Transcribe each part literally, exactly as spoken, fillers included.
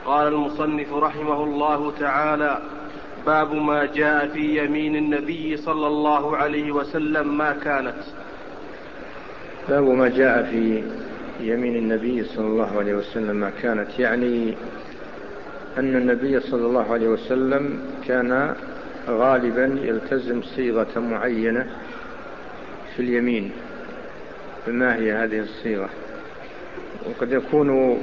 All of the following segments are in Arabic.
قال المصنف رحمه الله تعالى: باب ما جاء في يمين النبي صلى الله عليه وسلم ما كانت. باب ما جاء في يمين النبي صلى الله عليه وسلم ما كانت، يعني أن النبي صلى الله عليه وسلم كان غالبا يلتزم صيغة معينة في اليمين. فما هي هذه الصيغة؟ وقد يكون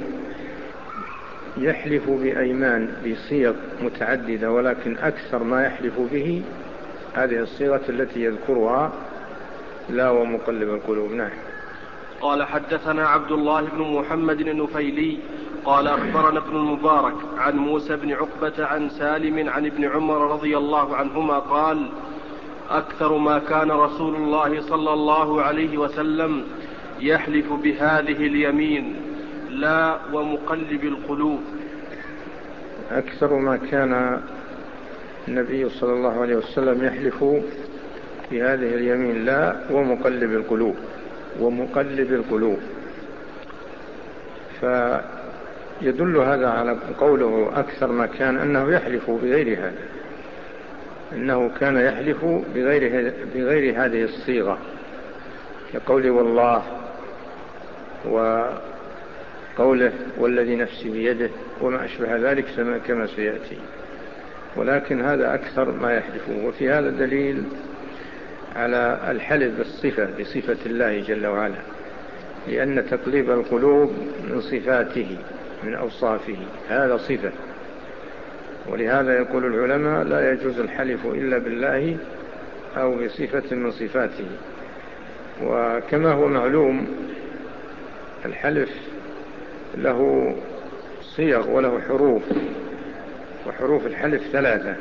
يحلف بأيمان بصيغ متعددة، ولكن أكثر ما يحلف به هذه الصيغة التي يذكرها: لا ومقلب القلوب. نعم. قال: حدثنا عبد الله بن محمد النفيلي قال أخبرنا ابن المبارك عن موسى بن عقبة عن سالم عن ابن عمر رضي الله عنهما قال: أكثر ما كان رسول الله صلى الله عليه وسلم يحلف بهذه اليمين: لا ومقلب القلوب. أكثر ما كان النبي صلى الله عليه وسلم يحلف بهذه اليمين: لا ومقلب القلوب. ومقلب القلوب، فيدل هذا على قوله أكثر ما كان أنه يحلف بغير هذا، أنه كان يحلف بغير, بغير هذه الصيغة، كقوله والله، وقوله والذي نفسي بيده، وما أشبه ذلك كما سيأتي. ولكن هذا أكثر ما يحلفه. وفي هذا دليل على الحلف بالصفة بصفة الله جل وعلا، لأن تقليب القلوب من صفاته من أوصافه، هذا صفة. ولهذا يقول العلماء: لا يجوز الحلف إلا بالله أو بصفة من صفاته. وكما هو معلوم الحلف له صيغ وله حروف، وحروف الحلف ثلاثة: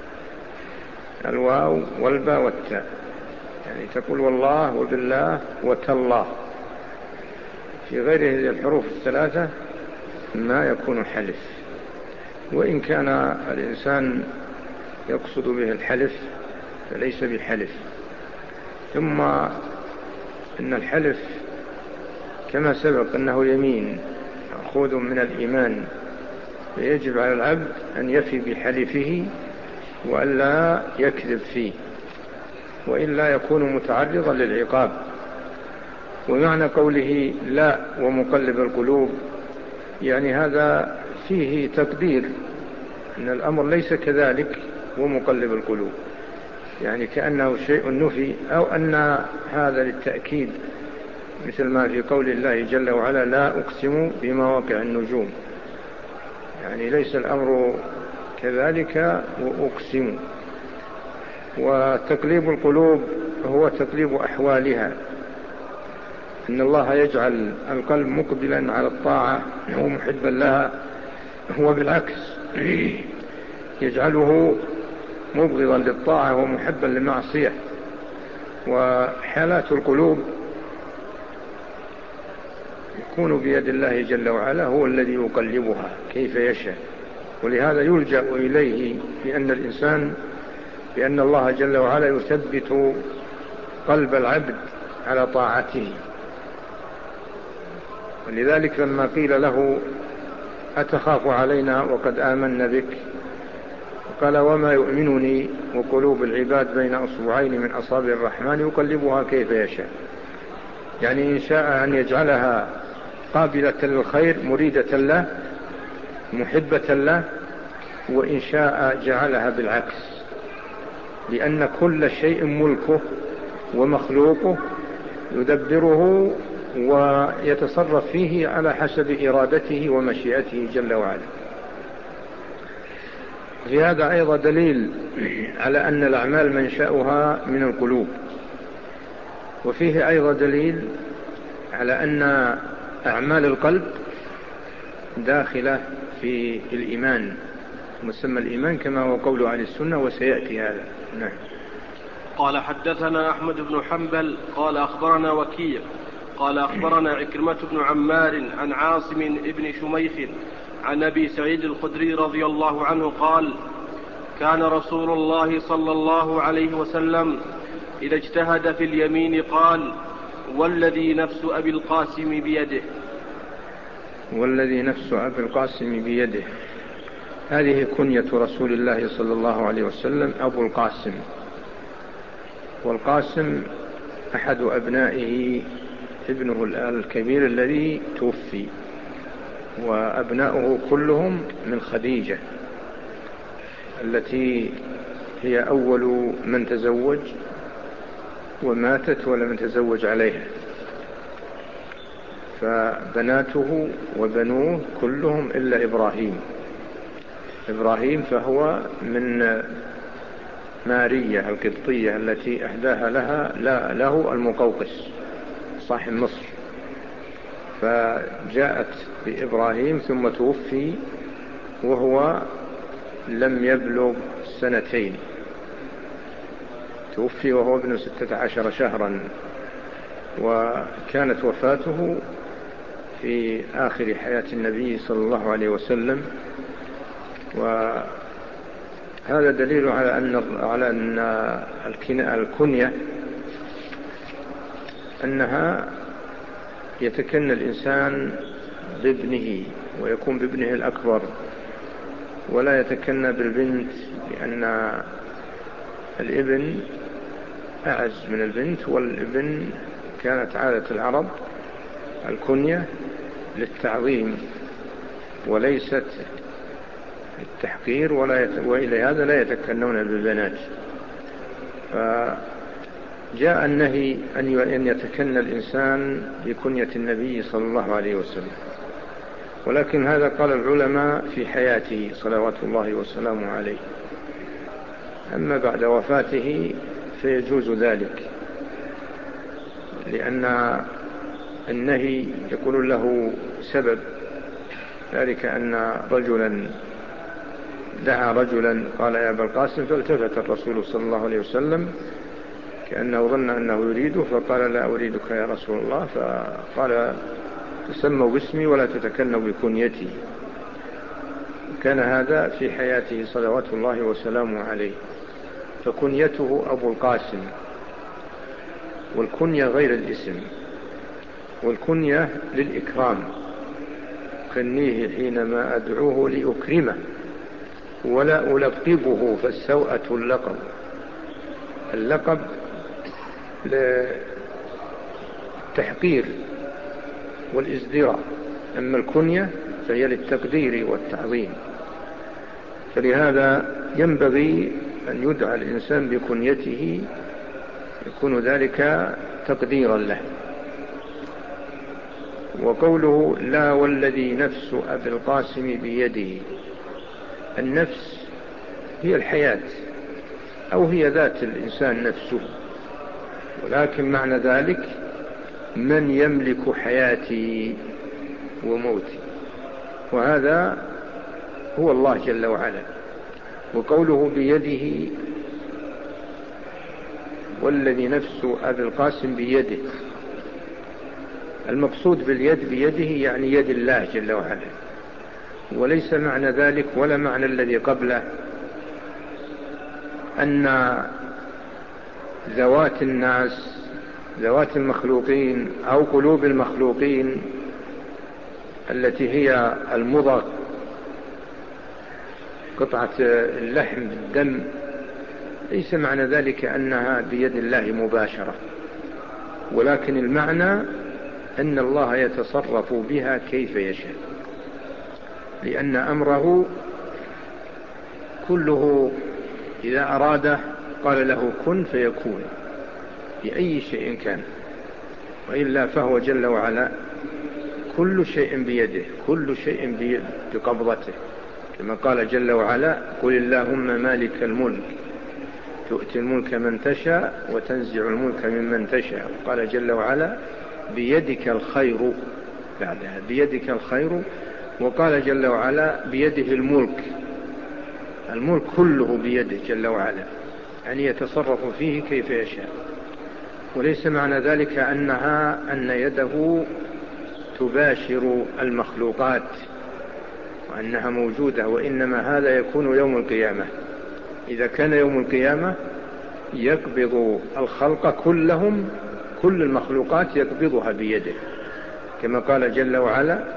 الواو والباء والتاء. يعني تقول والله وبالله وتالله. في غير هذه الحروف الثلاثة ما يكون حلف، وإن كان الإنسان يقصد به الحلف فليس بحلف. ثم إن الحلف كما سبق أنه يمين مأخوذ من الإيمان، فيجب على العبد أن يفي بحلفه وألا يكذب فيه، وإلا يكون متعرضا للعقاب. ومعنى قوله لا ومقلب القلوب، يعني هذا فيه تقدير أن الأمر ليس كذلك ومقلب القلوب، يعني كأنه شيء نفي، أو أن هذا للتأكيد، مثل ما في قول الله جل وعلا: لا أقسم بمواقع النجوم، يعني ليس الأمر كذلك وأقسم. وتقليب القلوب هو تقليب أحوالها، إن الله يجعل القلب مقبلا على الطاعة ومحبا لها، هو بالعكس يجعله مبغضا للطاعة ومحبا للمعصية. وحالات القلوب يكون بيد الله جل وعلا، هو الذي يقلبها كيف يشاء. ولهذا يلجأ إليه بأن الإنسان بأن الله جل وعلا يثبت قلب العبد على طاعته. ولذلك لما قيل له: أتخاف علينا وقد آمنا بك؟ قال: وما يؤمنني وقلوب العباد بين أصبعين من أصابع الرحمن يقلبها كيف يشاء. يعني إن شاء أن يجعلها قابلة للخير مريدة له محبة له، وإن شاء جعلها بالعكس، لأن كل شيء ملكه ومخلوقه يدبره ويتصرف فيه على حسب إرادته ومشيئته جل وعلا. في هذا أيضا دليل على أن الأعمال منشأها من القلوب. وفيه أيضا دليل على أن أعمال القلب داخلة في الإيمان، مسمى الإيمان كما هو قول أهل السنة، وسيأتي هذا. نعم. قال: حدثنا أحمد بن حنبل قال أخبرنا وكيع قال أخبرنا عكرمة بن عمار عن عاصم بن شميخ عن أبي سعيد الخدري رضي الله عنه قال: كان رسول الله صلى الله عليه وسلم إذا اجتهد في اليمين قال: والذي نفس أبي القاسم بيده. والذي نفس أبي القاسم بيده، هذه كنية رسول الله صلى الله عليه وسلم أبو القاسم. والقاسم أحد أبنائه ابنه الكبير الذي توفي، وأبناؤه كلهم من خديجة التي هي أول من تزوج وماتت ولم يتزوج عليها، فبناته وبنوه كلهم إلا إبراهيم. إبراهيم فهو من مارية القبطية التي أهداها لها لا له المقوقس صاحب مصر، فجاءت بإبراهيم ثم توفي وهو لم يبلغ سنتين، توفي وهو ابن ستة عشر شهرا، وكانت وفاته في آخر حياة النبي صلى الله عليه وسلم. وهذا دليل على أن على أن الكنية أنها يتكنى الإنسان بابنه ويكون بابنه الأكبر، ولا يتكنى بالبنت، لأن الابن أعز من البنت، والابن كانت عادة العرب الكنية للتعظيم وليست التحقير، ولا يت... وإلى هذا لا يتكنون بالبنات. فجاء النهي أن يتكنى الإنسان بكنية النبي صلى الله عليه وسلم، ولكن هذا قال العلماء في حياته صلوات الله وسلامه عليه. أما بعد وفاته فيجوز ذلك، لأن النهي يكون له سبب، ذلك أن رجلا دعا رجلا قال يا أبا القاسم، فالتفت الرسول صلى الله عليه وسلم كأنه ظن أنه يريده، فقال لا أريدك يا رسول الله، فقال تسموا باسمي ولا تتكنوا بكنيتي. كان هذا في حياته صلوات الله وسلامه عليه، فكنيته أبو القاسم، والكنية غير الاسم، والكنية للإكرام، كنيه حينما أدعوه لأكرمه ولا ألقبه فالسوءة اللقب. اللقب للتحقير والازدراء، أما الكنية فهي للتقدير والتعظيم. فلهذا ينبغي أن يدعى الإنسان بكنيته، يكون ذلك تقديرا له. وقوله لا والذي نفس أبي القاسم بيده، النفس هي الحياة أو هي ذات الإنسان نفسه، ولكن معنى ذلك من يملك حياتي وموتي، وهذا هو الله جل وعلا. وقوله بيده والذي نفس أبي القاسم بيده، المقصود باليد بيده يعني يد الله جل وعلا، وليس معنى ذلك ولا معنى الذي قبله أن ذوات الناس ذوات المخلوقين أو قلوب المخلوقين التي هي المضغ قطعة اللحم الدم، ليس معنى ذلك أنها بيد الله مباشرة، ولكن المعنى أن الله يتصرف بها كيف يشاء، لأن أمره كله إذا أراده قال له كن فيكون بأي شيء كان، وإلا فهو جل وعلا كل شيء بيده، كل شيء بقبضته، كما قال جل وعلا قل اللهم مالك الملك تؤتي الملك من تشاء وتنزع الملك ممن تشاء. قال جل وعلا بيدك الخير، بعدها بيدك الخير، وقال جل وعلا بيده الملك، الملك كله بيده جل وعلا، يعني يتصرف فيه كيف يشاء. وليس معنى ذلك أنها أن يده تباشر المخلوقات وأنها موجودة، وإنما هذا يكون يوم القيامة. إذا كان يوم القيامة يقبض الخلق كلهم، كل المخلوقات يقبضها بيده، كما قال جل وعلا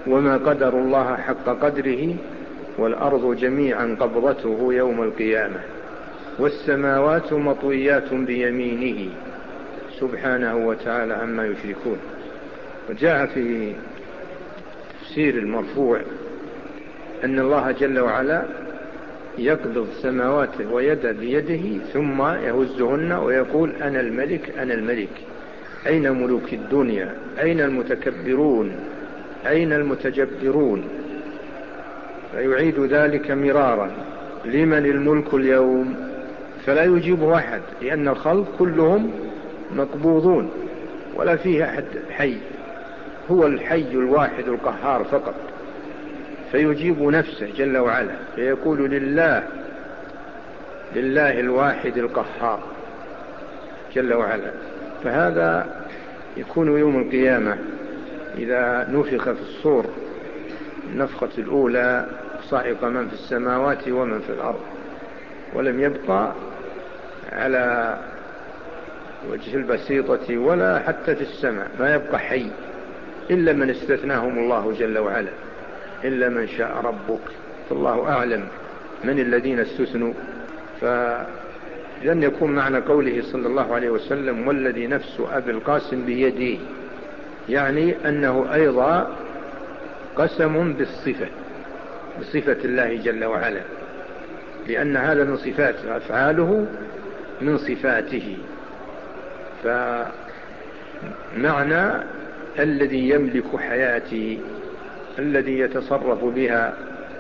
وما قدر الله حق قدره والأرض جميعا قبضته يوم القيامة والسماوات مطويات بيمينه سبحانه وتعالى عما يشركون. وجاء في تفسير المرفوع أن الله جل وعلا يقبض سماواته ويده بيده ثم يهزهن ويقول أنا الملك أنا الملك، أين ملوك الدنيا؟ أين المتكبرون؟ أين المتجبرون؟ فيعيد ذلك مرارا، لمن الملك اليوم؟ فلا يجيبه أحد، لأن الخلق كلهم مقبوضون ولا فيه أحد حي، هو الحي الواحد القهار فقط. فيجيب نفسه جل وعلا فيقول لله لله الواحد القهار جل وعلا. فهذا يكون يوم القيامة إذا نفخ في الصور النفخة الأولى، صعق من في السماوات ومن في الأرض، ولم يبقى على وجه البسيطة ولا حتى في السماء، ما يبقى حي إلا من استثناهم الله جل وعلا، إلا من شاء ربك، فالله أعلم من الذين استثنوا. فلن يكون معنى قوله صلى الله عليه وسلم والذي نفس أبي القاسم بيده، يعني أنه أيضا قسم بالصفة بصفة الله جل وعلا، لأن هذا من صفات أفعاله من صفاته. فمعنى الذي يملك حياتي الذي يتصرف بها،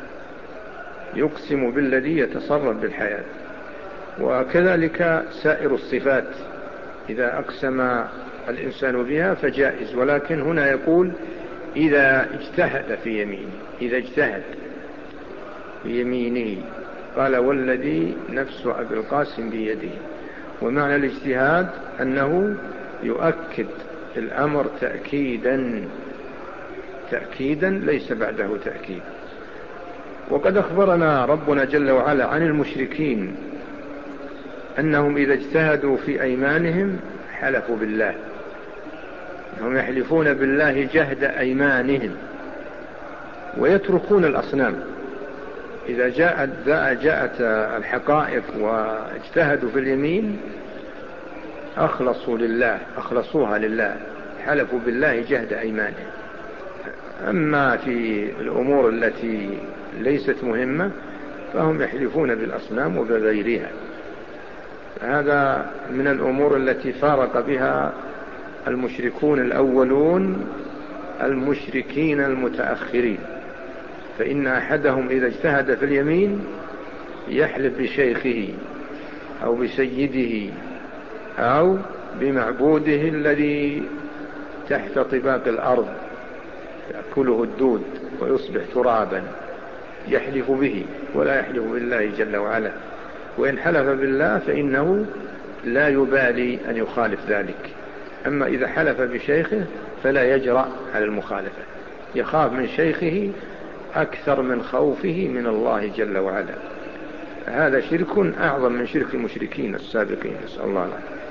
يقسم بالذي يتصرف بالحياة. وكذلك سائر الصفات إذا أقسم الإنسان بها فجائز، ولكن هنا يقول إذا اجتهد في يمينه، إذا اجتهد في يمينه، قال والذي نفس أبي القاسم بيده. ومعنى الاجتهاد أنه يؤكد الأمر تأكيدا تأكيدا ليس بعده تأكيد. وقد أخبرنا ربنا جل وعلا عن المشركين أنهم إذا اجتهدوا في أيمانهم حلفوا بالله، هم يحلفون بالله جهد أيمانهم ويتركون الأصنام. إذا جاءت, جاءت الحقائق واجتهدوا في اليمين أخلصوا لله، أخلصوها لله، حلفوا بالله جهد أيمانهم. أما في الأمور التي ليست مهمة فهم يحلفون بالأصنام وبغيرها. هذا من الأمور التي فارق بها المشركون الأولون المشركين المتأخرين، فإن أحدهم إذا اجتهد في اليمين يحلف بشيخه أو بسيده أو بمعبوده الذي تحت طباق الأرض يأكله الدود ويصبح ترابا، يحلف به ولا يحلف بالله جل وعلا. وإن حلف بالله فإنه لا يبالي أن يخالف ذلك. أما إذا حلف بشيخه فلا يجرأ على المخالفة، يخاف من شيخه أكثر من خوفه من الله جل وعلا. هذا شرك أعظم من شرك المشركين السابقين، نسأل الله العافية.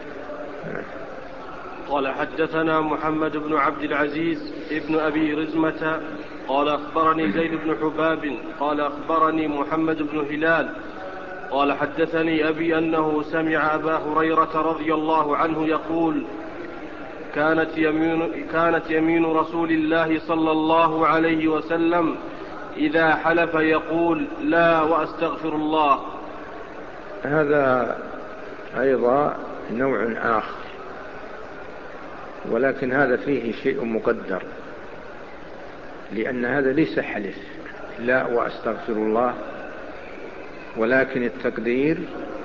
قال حدثنا محمد بن عبد العزيز ابن أبي رزمة قال أخبرني زيد بن حباب قال أخبرني محمد بن هلال قال حدثني أبي أنه سمع أبا هريرة رضي الله عنه يقول كانت يمين, كانت يمين رسول الله صلى الله عليه وسلم إذا حلف يقول لا وأستغفر الله. هذا أيضا نوع آخر، ولكن هذا فيه شيء مقدر، لأن هذا ليس حلف لا وأستغفر الله، ولكن التقدير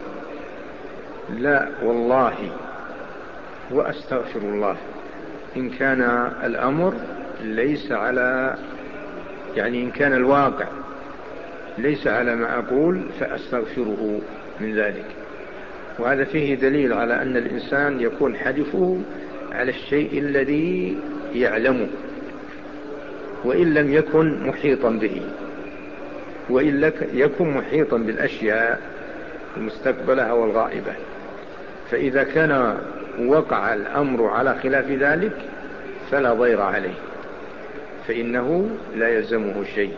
لا والله وأستغفر الله، إن كان الأمر ليس على يعني إن كان الواقع ليس على ما أقول فأستغفره من ذلك. وهذا فيه دليل على أن الإنسان يكون حلفه على الشيء الذي يعلمه وإن لم يكن محيطا به، وإن يكن محيطا بالأشياء المستقبلة والغائبة. فإذا كان وقع الأمر على خلاف ذلك فلا ضير عليه، فإنه لا يلزمه شيء،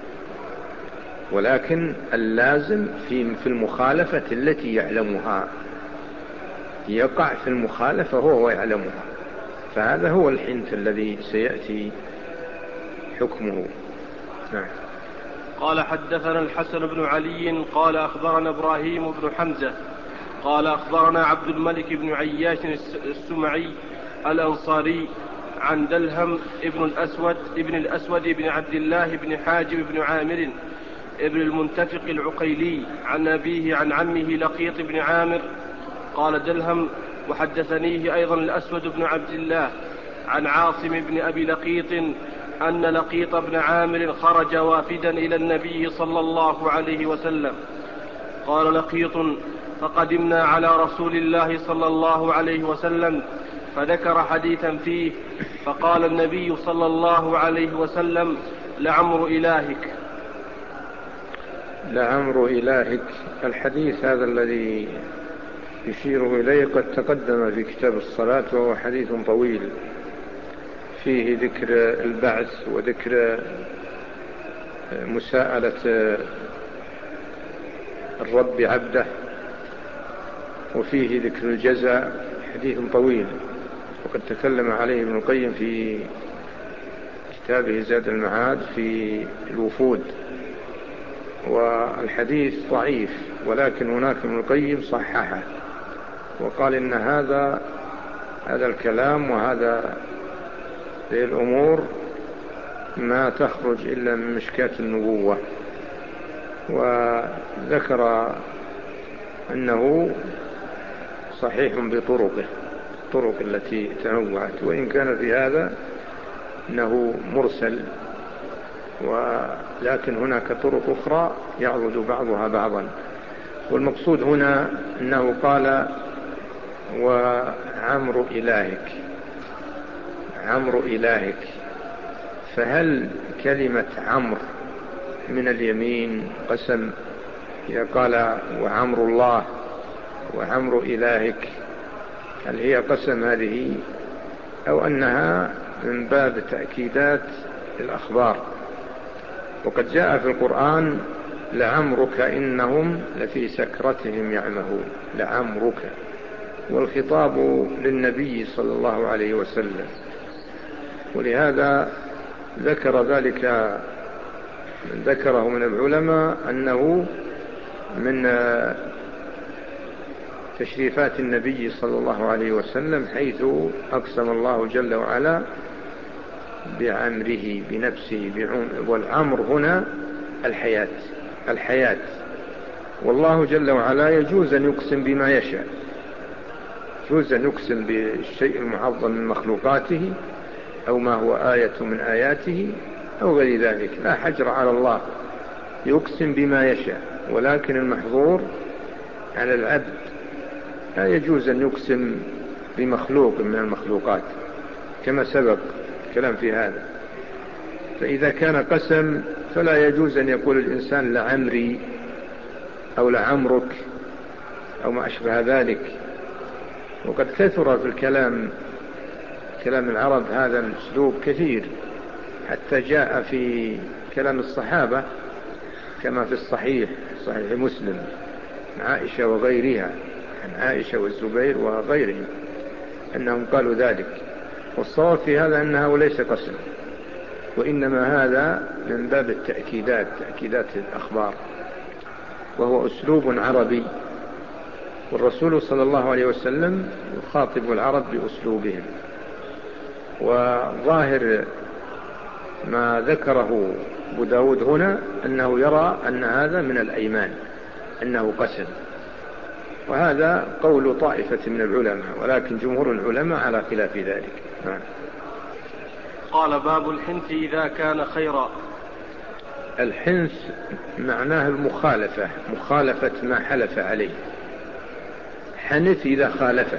ولكن اللازم في في المخالفة التي يعلمها، يقع في المخالفة هو يعلمها، فهذا هو الحنث الذي سيأتي حكمه. نعم. قال حدثنا الحسن بن علي قال أخبرنا إبراهيم بن حمزة قال أخبرنا عبد الملك بن عياش السمعي الأنصاري عن دلهم ابن الأسود ابن الأسود بن عبد الله بن حاجب بن عامر ابن المنتفق العقيلي عن أبيه عن عمه لقيط بن عامر قال دلهم وحدثنيه أيضا الأسود بن عبد الله عن عاصم بن أبي لقيط أن لقيط بن عامر خرج وافدا إلى النبي صلى الله عليه وسلم. قال لقيط فقدمنا على رسول الله صلى الله عليه وسلم فذكر حديثا فيه، فقال النبي صلى الله عليه وسلم لعمر إلهك. لعمر إلهك، الحديث هذا الذي يشير إليه قد تقدم في كتاب الصلاة، وهو حديث طويل فيه ذكر البعث وذكر مساءلة الرب عبده، وفيه ذكر الجزاء، حديث طويل وقد تكلم عليه ابن القيم في كتابه زاد المعاد في الوفود. والحديث ضعيف، ولكن هناك ابن القيم صححه وقال إن هذا هذا الكلام وهذا الأمور ما تخرج إلا من مشكاة النبوة، وذكر أنه صحيح بطرقه الطرق التي تنوعت، وإن كان في هذا أنه مرسل، ولكن هناك طرق أخرى يعرض بعضها بعضا. والمقصود هنا أنه قال وعمر إلهك، عمر إلهك، فهل كلمة عمر من اليمين قسم؟ إذا قال وعمر الله وعمر إلهك، هل هي قسم هذه أو أنها من باب تأكيدات الأخبار؟ وقد جاء في القرآن لعمرك إنهم لفي سكرتهم يعمهون، لعمرك، والخطاب للنبي صلى الله عليه وسلم، ولهذا ذكر ذلك ذكره من العلماء أنه من تشريفات النبي صلى الله عليه وسلم، حيث أقسم الله جل وعلا بعمره بنفسه بعمر، والعمر هنا الحياة الحياة والله جل وعلا يجوز أن يقسم بما يشاء، يجوز أن يقسم بالشيء المعظم من مخلوقاته أو ما هو آية من آياته أو غير ذلك، لا حجر على الله، يقسم بما يشاء، ولكن المحظور على العبد لا يجوز أن يقسم بمخلوق من المخلوقات كما سبق الكلام في هذا. فإذا كان قسم فلا يجوز أن يقول الإنسان لعمري أو لعمرك أو ما أشبه ذلك. وقد كثر في الكلام كلام العرب هذا الأسلوب كثير، حتى جاء في كلام الصحابة كما في الصحيح صحيح مسلم عن عائشة وغيرها، عن عائشة والزبير وغيرهم أنهم قالوا ذلك. والصواب في هذا أنه ليس قسم، وإنما هذا من باب التأكيدات، تأكيدات الأخبار، وهو أسلوب عربي، والرسول صلى الله عليه وسلم يخاطب العرب بأسلوبهم. وظاهر ما ذكره أبو داود هنا أنه يرى أن هذا من الأيمان، أنه قسم، وهذا قول طائفة من العلماء، ولكن جمهور العلماء على خلاف ذلك. نعم. قال باب الحنث إذا كان خيرا. الحنث معناه المخالفة، مخالفة ما حلف عليه، حنث إذا خالفه،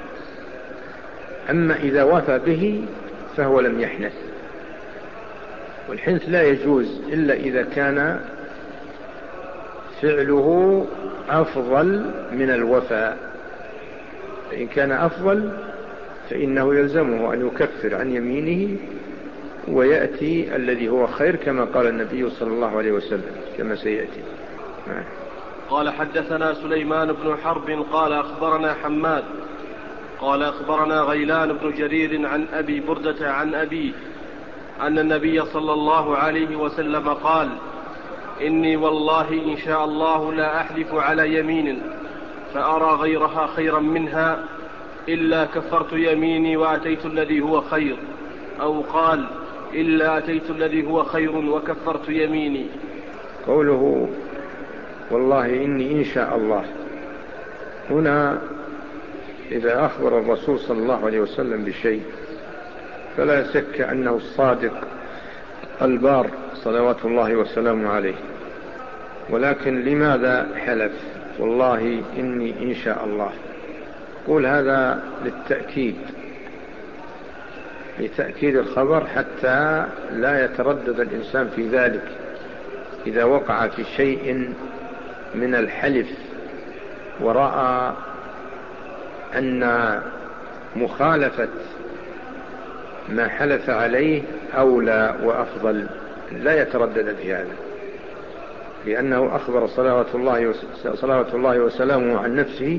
أما إذا وفى به فهو لم يحنث. والحنث لا يجوز إلا إذا كان فعله أفضل من الوفاء، فإن كان أفضل فإنه يلزمه أن يكفر عن يمينه ويأتي الذي هو خير كما قال النبي صلى الله عليه وسلم كما سيأتي. قال حدثنا سليمان بن حرب قال أخبرنا حماد قال أخبرنا غيلان بن جرير عن أبي بردة عن أبيه أن النبي صلى الله عليه وسلم قال: إني والله إن شاء الله لا أحلف على يمين فأرى غيرها خيرا منها إلا كفرت يميني وأتيت الذي هو خير، أو قال: إلا أتيت الذي هو خير وكفرت يميني. قوله والله إني إن شاء الله، هنا إذا أخبر الرسول صلى الله عليه وسلم بشيء فلا شك أنه الصادق البار صلوات الله وسلامه عليه، ولكن لماذا حلف والله إني إن شاء الله؟ قول هذا للتأكيد، لتأكيد الخبر حتى لا يتردد الإنسان في ذلك إذا وقع في شيء من الحلف ورأى أن مخالفة ما حلف عليه أولى وأفضل، لا يتردد في هذا، لأنه أخبر صلوات الله صلوات الله وسلامه عن نفسه،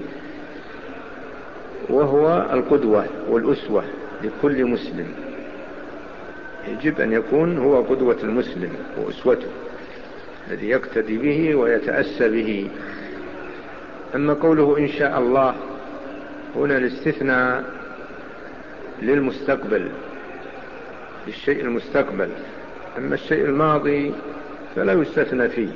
وهو القدوة والأسوة لكل مسلم، يجب أن يكون هو قدوة المسلم وأسوته الذي يقتدي به ويتأسى به. أما قوله إن شاء الله هنا الاستثناء للمستقبل، للشيء المستقبل، أما الشيء الماضي فلا يستثنى فيه،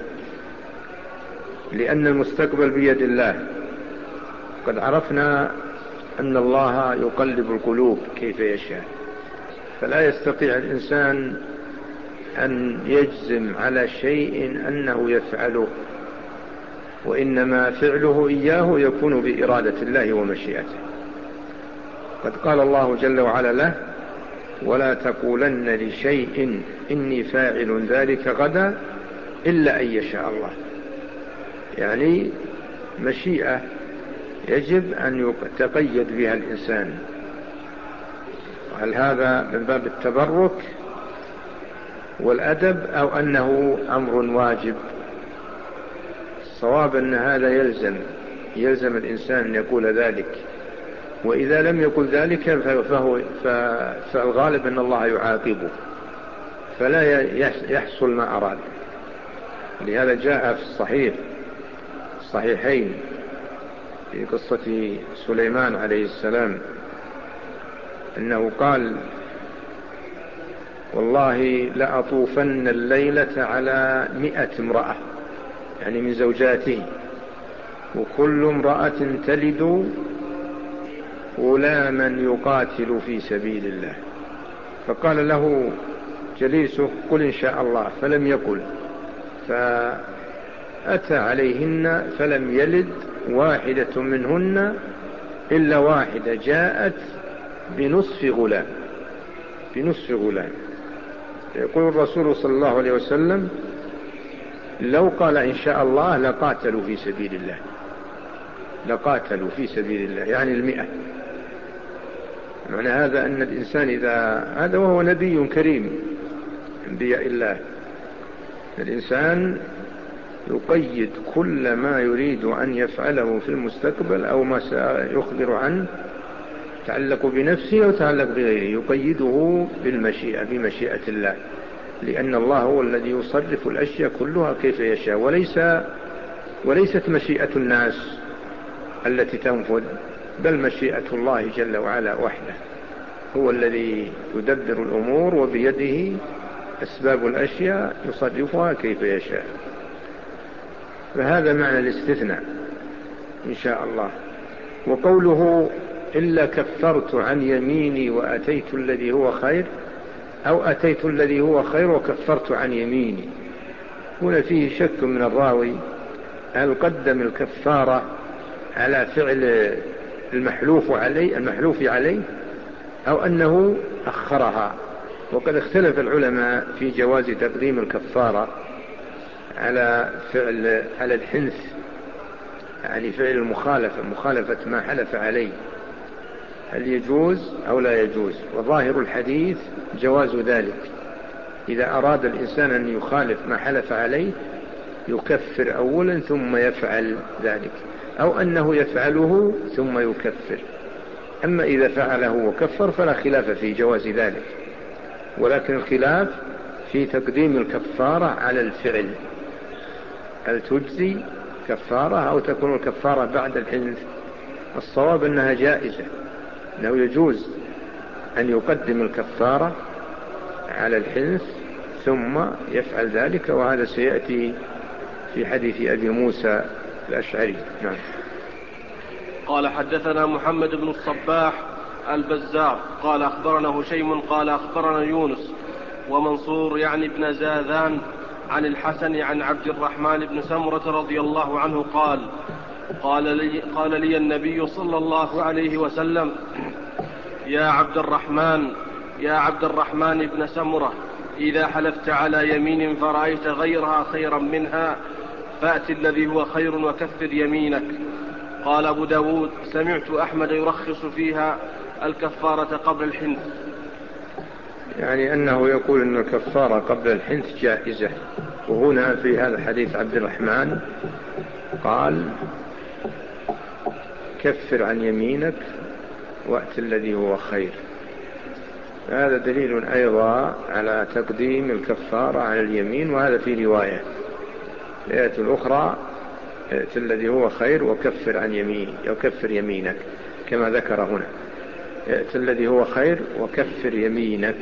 لأن المستقبل بيد الله. قد عرفنا أن الله يقلب القلوب كيف يشاء، فلا يستطيع الإنسان أن يجزم على شيء أنه يفعله، وإنما فعله إياه يكون بإرادة الله ومشيئته. قد قال الله جل وعلا له: ولا تقولن لشيء إني فاعل ذلك غدا إلا أن يشاء الله، يعني مشيئة يجب أن يتقيد بها الإنسان. هل هذا من باب التبرك والأدب أو أنه أمر واجب؟ الصواب أن هذا يلزم يلزم الإنسان أن يقول ذلك، وإذا لم يقل ذلك فهو فالغالب أن الله يعاقبه فلا يحصل ما أراد. لهذا جاء في الصحيح الصحيحين في قصة سليمان عليه السلام أنه قال: والله لأطوفن الليلة على مئة امرأة، يعني من زوجاته، وكل امرأة تلد غلاما يقاتل في سبيل الله. فقال له جليسه: قل إن شاء الله، فلم يقل، فأتى عليهن فلم يلد واحدة منهن إلا واحدة جاءت بنصف غلام بنصف غلام. يقول الرسول صلى الله عليه وسلم: لو قال إن شاء الله لقاتلوا في سبيل الله، لقاتلوا في سبيل الله، يعني المئة. معنى هذا أن الإنسان إذا هذا وهو نبي كريم أنبياء الله، الإنسان يقيد كل ما يريد أن يفعله في المستقبل أو ما سيخبر عنه يتعلق بنفسه أو يتعلق بغيره، يقيده بالمشيئة بمشيئة الله، لأن الله هو الذي يصرف الأشياء كلها كيف يشاء، وليس وليست مشيئة الناس التي تنفذ، بل مشيئة الله جل وعلا وحده، هو الذي يدبر الأمور وبيده أسباب الأشياء يصرفها كيف يشاء. فهذا معنى الاستثناء إن شاء الله. وقوله إلا كفرت عن يميني وأتيت الذي هو خير، أو أتيت الذي هو خير وكفرت عن يميني، هنا فيه شك من الراوي، هل قدم الكفارة على فعل المحلوف عليه المحلوف عليه أو أنه أخرها؟ وقد اختلف العلماء في جواز تقديم الكفارة على فعل على الحنث، يعني فعل المخالفة، مخالفة ما حلف عليه، هل يجوز أو لا يجوز؟ وظاهر الحديث جواز ذلك، إذا أراد الإنسان أن يخالف ما حلف عليه يكفر أولا ثم يفعل ذلك، أو أنه يفعله ثم يكفر. أما إذا فعله وكفر فلا خلاف في جواز ذلك، ولكن الخلاف في تقديم الكفارة على الفعل، هل تجزي كفارة أو تكون الكفارة بعد الحنث؟ الصواب أنها جائزة، أنه يجوز أن يقدم الكفارة على الحنث ثم يفعل ذلك، وهذا سيأتي في حديث أبي موسى الأشعري. نعم. قال حدثنا محمد بن الصباح البزار قال أخبرنا هشيم قال أخبرنا يونس ومنصور يعني ابن زاذان عن الحسن عن عبد الرحمن بن سمرة رضي الله عنه قال قال لي, قال لي النبي صلى الله عليه وسلم: يا عبد الرحمن يا عبد الرحمن بن سمرة، إذا حلفت على يمين فرأيت غيرها خيرا منها فأت الذي هو خير وكفر يمينك. قال أبو داود: سمعت أحمد يرخص فيها الكفارة قبل الحنث. يعني أنه يقول أن الكفارة قبل الحنث جائزة. وهنا في هذا حديث عبد الرحمن قال: كفر عن يمينك وأت الذي هو خير. هذا دليل أيضا على تقديم الكفارة على اليمين، وهذا في رواية. الآية الأخرى: ائت الذي هو خير وكفر عن يمين وكفر يمينك، كما ذكر هنا. ائت الذي هو خير وكفر يمينك.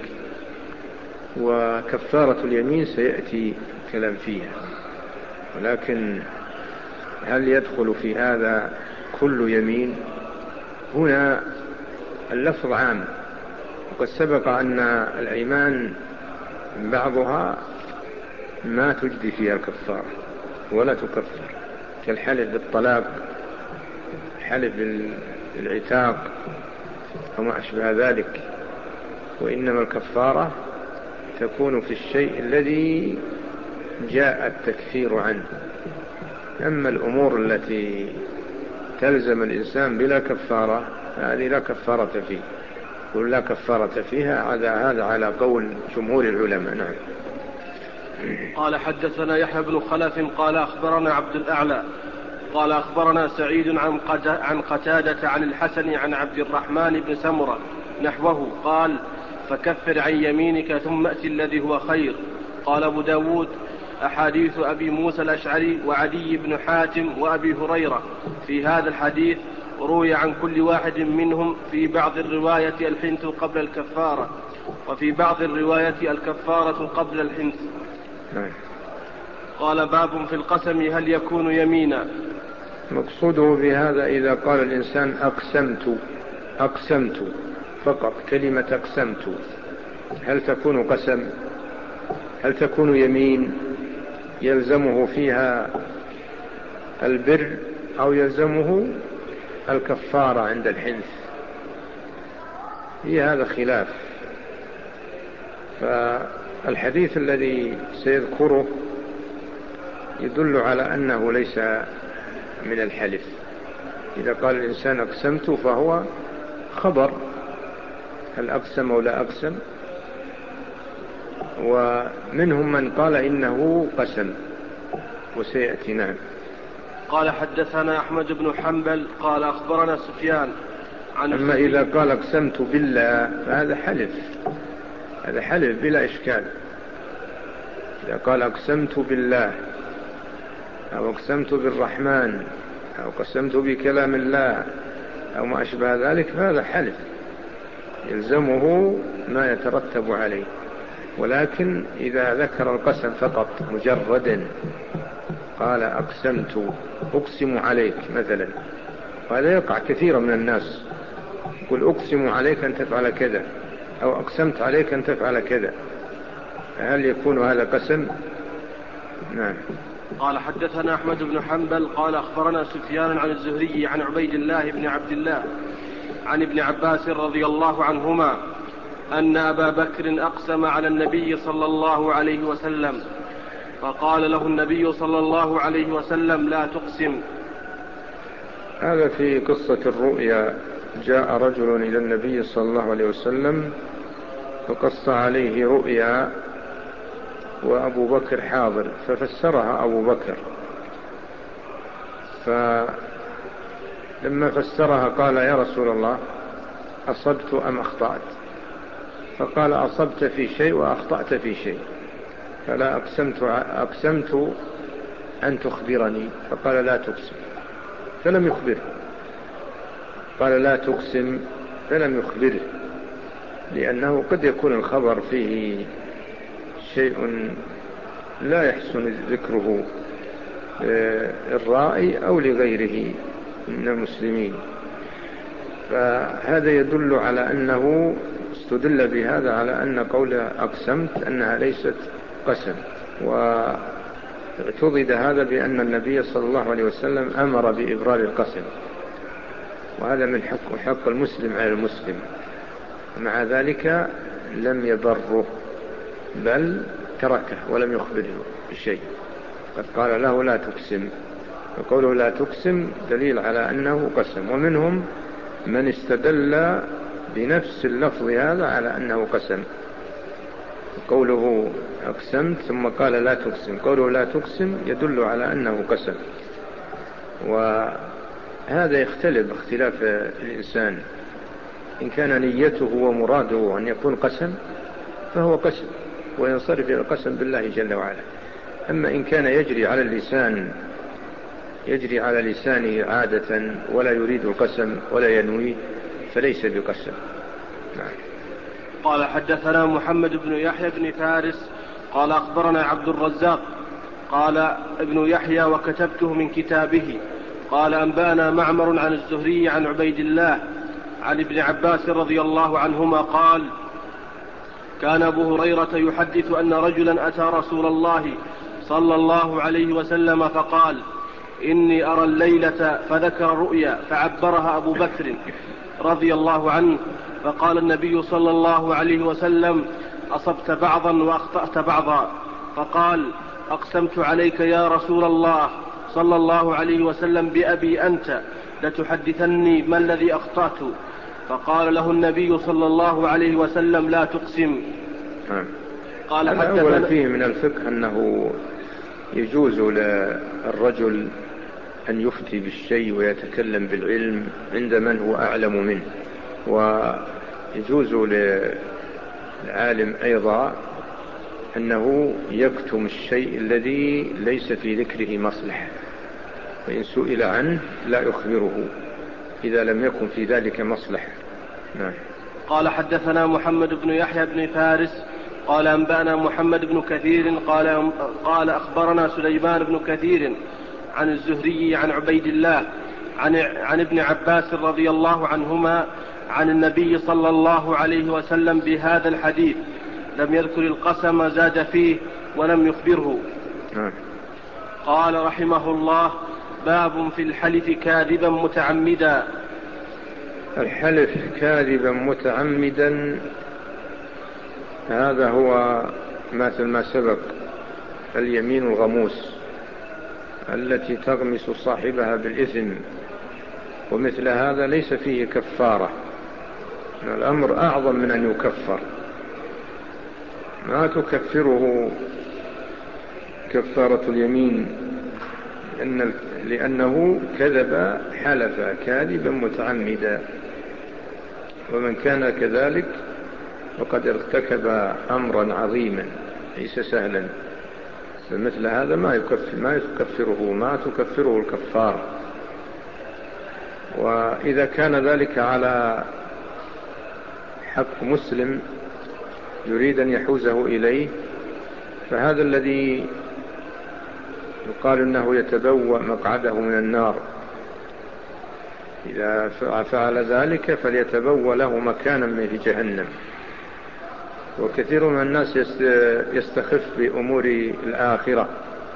وكفارة اليمين سيأتي كلام فيها، ولكن هل يدخل في هذا كل يمين؟ هنا اللفظ عام، وقد سبق أن الأيمان بعضها ما تجدي فيها الكفارة ولا تكفر، كالحلف بالطلاق، الحلف بالعتاق وما أشبه ذلك. وإنما الكفارة تكون في الشيء الذي جاء التكفير عنه. أما الأمور التي تلزم الإنسان بلا كفارة هذه لا كفارة فيه، ولا كفارة فيها، هذا على قول جمهور العلماء. نعم. قال حدثنا يحيى بن خلف قال أخبرنا عبد الأعلى قال أخبرنا سعيد عن قتادة عن الحسن عن عبد الرحمن بن سمرة نحوه قال: فكفر عن يمينك ثم أت الذي هو خير. قال أبو داود: أحاديث أبي موسى الأشعري وعدي بن حاتم وأبي هريرة في هذا الحديث روي عن كل واحد منهم في بعض الرواية الحنث قبل الكفارة، وفي بعض الرواية الكفارة قبل الحنث. قال: باب في القسم هل يكون يمينا؟ مقصوده بهذا إذا قال الإنسان أقسمت أقسمت فقط، كلمة أقسمت، هل تكون قسم؟ هل تكون يمين يلزمه فيها البر أو يلزمه الكفارة عند الحنث؟ هي هذا خلاف. فالحديث الذي سيذكره يدل على أنه ليس من الحلف. إذا قال الإنسان أقسمت فهو خبر، هل أقسم أو لا أقسم. ومنهم من قال إنه قسم، وسيأتي. نعم. قال حدثنا أحمد بن حنبل قال أخبرنا سفيان عن أما إذا قال أقسمت بالله فهذا حلف، هذا حلف بلا إشكال. إذا قال أقسمت بالله أو أقسمت بالرحمن أو قسمت بكلام الله أو ما أشبه ذلك فهذا حلف يلزمه ما يترتب عليه. ولكن إذا ذكر القسم فقط مجردا، قال أقسمت أقسم عليك مثلا، وهذا يقع كثيرا من الناس، يقول أقسم عليك أن تفعل كذا أو أقسمت عليك أن تفعل كذا، هل يكون هذا قسم؟ نعم. قال حدثنا أحمد بن حنبل قال أخبرنا سفيان عن الزهري عن عبيد الله بن عبد الله عن ابن عباس رضي الله عنهما أن أبا بكر أقسم على النبي صلى الله عليه وسلم فقال له النبي صلى الله عليه وسلم: لا تقسم. هذا في قصة الرؤيا. جاء رجل إلى النبي صلى الله عليه وسلم فقص عليه رؤيا وأبو بكر حاضر، ففسرها أبو بكر. فلما فسرها قال: يا رسول الله، أصبت أم أخطأت؟ فقال: أصبت في شيء وأخطأت في شيء، فلا أقسمت, أقسمت أن تخبرني. فقال: لا تقسم، فلم يخبره. قال: لا تقسم، فلم يخبره، لأنه قد يكون الخبر فيه شيء لا يحسن ذكره الرائي أو لغيره من المسلمين. فهذا يدل على أنه استدل بهذا على أن قوله أقسمت أنها ليست قسم. واعتضد هذا بأن النبي صلى الله عليه وسلم أمر بإبرار القسم، وهذا من حق, حق المسلم على المسلم. مع ذلك لم يبره، بل تركه ولم يخبره بشيء، قد قال له: لا تقسم. وقوله لا تقسم دليل على أنه قسم. ومنهم من استدل بنفس اللفظ هذا على أنه قسم، قوله أقسمت ثم قال لا تقسم، قوله لا تقسم يدل على أنه قسم. وهذا يختلف اختلاف الإنسان، إن كان نيته ومراده أن يكون قسم فهو قسم وينصرف إلى القسم بالله جل وعلا. أما إن كان يجري على اللسان يجري على لسانه عادة ولا يريد القسم ولا ينويه فليس بقسم. نعم. قال: حدثنا محمد بن يحيى بن فارس قال أخبرنا عبد الرزاق قال ابن يحيى وكتبته من كتابه قال أنبأنا معمر عن الزهري عن عبيد الله عن ابن عباس رضي الله عنهما قال: كان أبو هريرة يحدث أن رجلا أتى رسول الله صلى الله عليه وسلم فقال: إني أرى الليلة، فذكر رؤيا فعبرها أبو بكر رضي الله عنه، فقال النبي صلى الله عليه وسلم: أصبت بعضا وأخطأت بعضا. فقال: أقسمت عليك يا رسول الله صلى الله عليه وسلم بأبي أنت لتحدثني ما الذي أخطأت. فقال له النبي صلى الله عليه وسلم: لا تقسم. قال: أولا فيه من الفقه أنه يجوز للرجل أن يفتي بالشيء ويتكلم بالعلم عند من هو أعلم منه، ويجوز للعالم أيضا أنه يكتم الشيء الذي ليس في ذكره مصلحة، فإن سئل عنه لا يخبره إذا لم يكن في ذلك مصلحة. نعم. قال: حدثنا محمد بن يحيى بن فارس قال أنبأنا محمد بن كثير قال, قال أخبرنا سليمان بن كثير عن الزهري عن عبيد الله عن, عن ابن عباس رضي الله عنهما عن النبي صلى الله عليه وسلم بهذا الحديث، لم يذكر القسم زاد فيه ولم يخبره. قال رحمه الله: باب في الحلف كاذبا متعمدا. الحلف كاذبا متعمدا هذا هو مثل ما سبق اليمين الغموس التي تغمس صاحبها بالإثم، ومثل هذا ليس فيه كفارة، الأمر أعظم من أن يكفر، ما تكفره كفارة اليمين لأنه كذب حلف كاذبا متعمدا، ومن كان كذلك وقد ارتكب أمرا عظيما ليس سهلا، فمثل هذا ما يكفر ما يكفره ما تكفره الكفار. وإذا كان ذلك على حق مسلم يريد أن يحوزه إليه فهذا الذي يقال أنه يتبوأ مقعده من النار، إذا فعل ذلك فليتبوأ له مكانا من جهنم. وكثير من الناس يستخف بأمور الآخرة،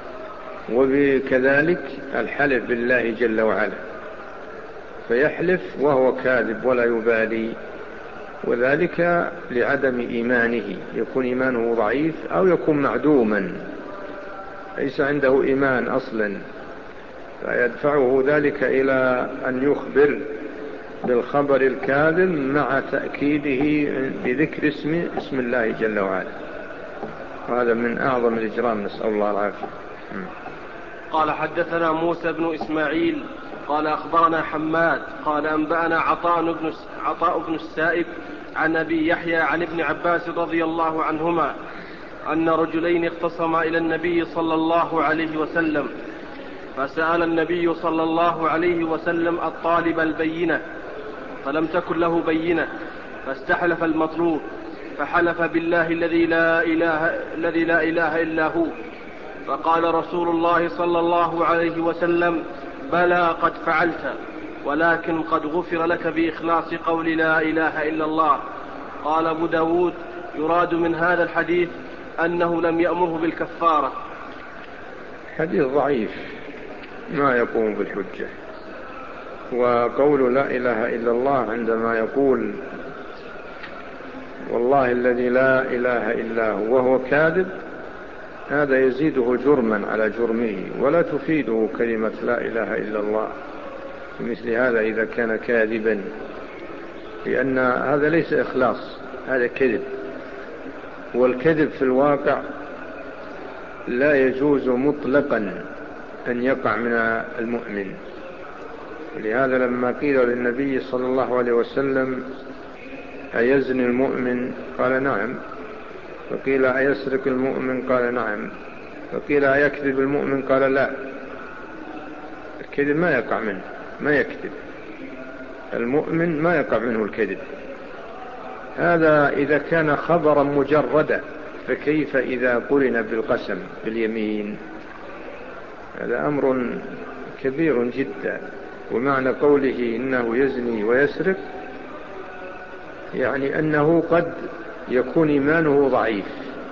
وبكذلك الحلف بالله جل وعلا، فيحلف وهو كاذب ولا يبالي، وذلك لعدم إيمانه، يكون إيمانه ضعيف أو يكون معدوما ليس عنده إيمان أصلا، فيدفعه ذلك إلى أن يخبر بالخبر الكاذب مع تأكيده بذكر اسم اسم الله جل وعلا. وهذا من أعظم الإجرام، نسأل الله العافية. قال حدثنا موسى بن إسماعيل قال أخبرنا حماد قال أنبأنا عطاء بن عطاء بن السائب عن أبي يحيى عن ابن عباس رضي الله عنهما أن رجلين اختصما إلى النبي صلى الله عليه وسلم، فسأل النبي صلى الله عليه وسلم الطالب البينة، فلم تكن له بينة، فاستحلف المطلوب، فحلف بالله الذي لا إله, الذي لا إله إلا هو. فقال رسول الله صلى الله عليه وسلم: بلى قد فعلت، ولكن قد غفر لك بإخلاص قول لا إله إلا الله. قال أبو داود: يراد من هذا الحديث أنه لم يأمره بالكفارة. حديث ضعيف ما يقوم بالحجة. وقول لا إله إلا الله عندما يقول والله الذي لا إله إلا هو وهو كاذب، هذا يزيده جرما على جرمه، ولا تفيده كلمة لا إله إلا الله مثل هذا إذا كان كاذبا، لأن هذا ليس إخلاص، هذا كذب. والكذب في الواقع لا يجوز مطلقا أن يقع من المؤمن. لهذا لما قيل للنبي صلى الله عليه وسلم: أيزني المؤمن؟ قال: نعم. فقيل: أيسرق المؤمن؟ قال: نعم. فقيل: أيكذب المؤمن؟ قال: لا. الكذب ما يقع منه، ما يكذب المؤمن، ما يقع منه الكذب. هذا إذا كان خبرا مجردا، فكيف إذا قرن بالقسم باليمين؟ هذا أمر كبير جدا. ومعنى قوله إنه يزني ويسرق يعني أنه قد يكون إيمانه ضعيف،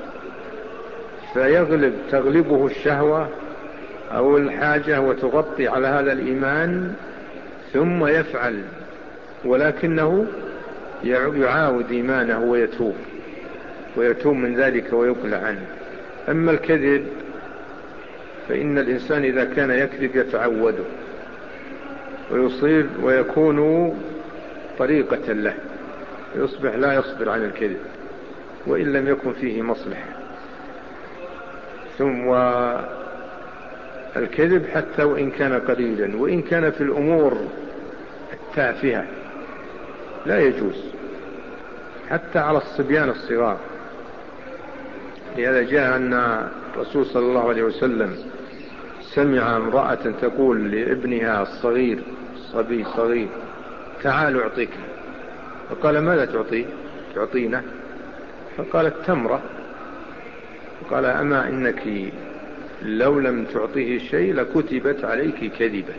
فيغلب تغلبه الشهوة أو الحاجة وتغطي على هذا الإيمان ثم يفعل، ولكنه يعاود إيمانه ويتوب ويتوب من ذلك ويقلع عنه. أما الكذب فإن الإنسان إذا كان يكذب يتعوده ويصير ويكون طريقة له، يصبح لا يصبر عن الكذب وإن لم يكن فيه مصلحة. ثم الكذب حتى وإن كان قليلا، وإن كان في الأمور التافهة لا يجوز، حتى على الصبيان الصغار. لهذا جاء أن الرسول صلى الله عليه وسلم سمع امرأة تقول لابنها الصغير، صبي صغير: تعال أعطيك. فقال: ماذا تعطي تعطينا؟ فقالت: تمرة. فقال: أما إنك لو لم تعطيه الشيء لكتبت عليك كذبة.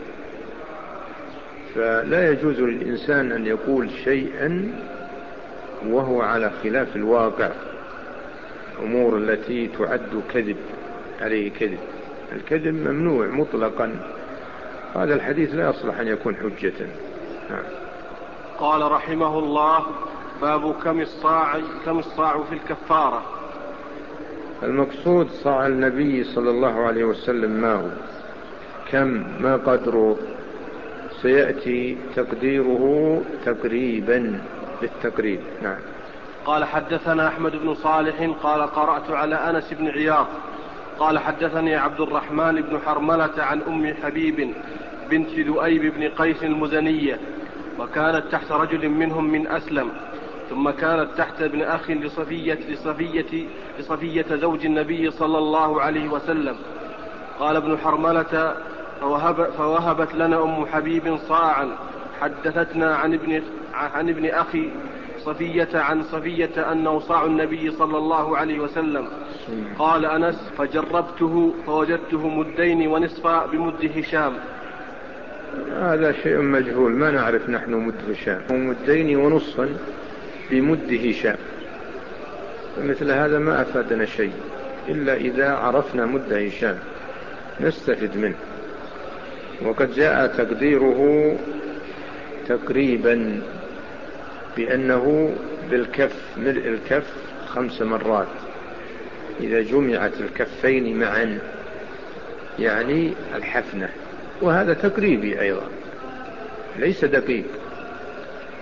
فلا يجوز للإنسان أن يقول شيئا وهو على خلاف الواقع، أمور التي تعد كذب عليه كذب. الكذب ممنوع مطلقا. هذا الحديث لا يصلح أن يكون حجة. نعم. قال رحمه الله: باب كم الصاع كم الصاع في الكفارة. المقصود صاع النبي صلى الله عليه وسلم ما هو، كم، ما قدره، سيأتي تقديره تقريبا بالتقريب. نعم. قال حدثنا أحمد بن صالح قال قرأت على أنس بن عياض قال حدثني عبد الرحمن بن حرملة عن أم حبيب بنت ذؤيب بن قيس المزنية، وكانت تحت رجل منهم من أسلم، ثم كانت تحت ابن أخ لصفية, لصفية, لصفية زوج النبي صلى الله عليه وسلم. قال ابن حرملة: فوهب فوهبت لنا أم حبيب صاعا. حدثتنا عن ابن, عن ابن أخي صفية عن صفية أنه صاع النبي صلى الله عليه وسلم. قال أنس: فجربته فوجدته مدين ونصفا بمد هشام. هذا شيء مجهول، ما نعرف نحن مد هشام، ومدين ونصفا بمد هشام، مثل هذا ما أفادنا شيء إلا إذا عرفنا مد هشام نستفد منه. وقد جاء تقديره تقريبا بأنه بالكف، ملء الكف خمس مرات إذا جمعت الكفين معا، يعني الحفنة. وهذا تقريبي أيضا ليس دقيق.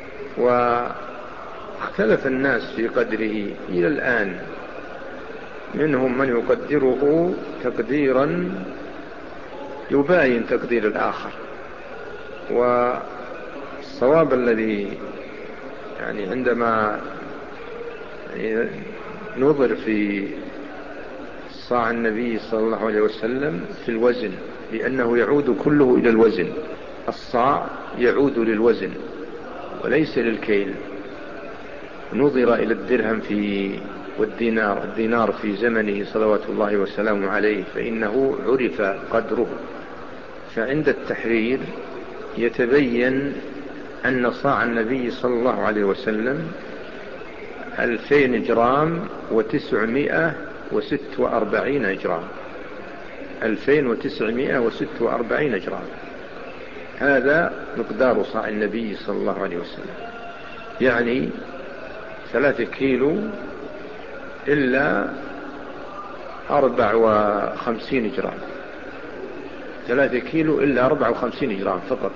واختلف الناس في قدره إلى الآن، منهم من يقدره تقديرا يباين تقدير الآخر. والصواب الذي يعني عندما نظر في صاع النبي صلى الله عليه وسلم في الوزن، لأنه يعود كله إلى الوزن، الصاع يعود للوزن وليس للكيل. نظر إلى الدرهم في والدينار الدينار في زمنه صلوات الله وسلامه عليه، فإنه عرف قدره، فعند التحرير يتبين أن صاع النبي صلى الله عليه وسلم ألفين جرام وتسعمائة وست وأربعين جرام، ألفين وتسعمائة وست وأربعين جرام، هذا مقدار صاع النبي صلى الله عليه وسلم، يعني ثلاثة كيلو إلا أربع وخمسين جرام، ثلاثة كيلو إلا أربع وخمسين جرام فقط.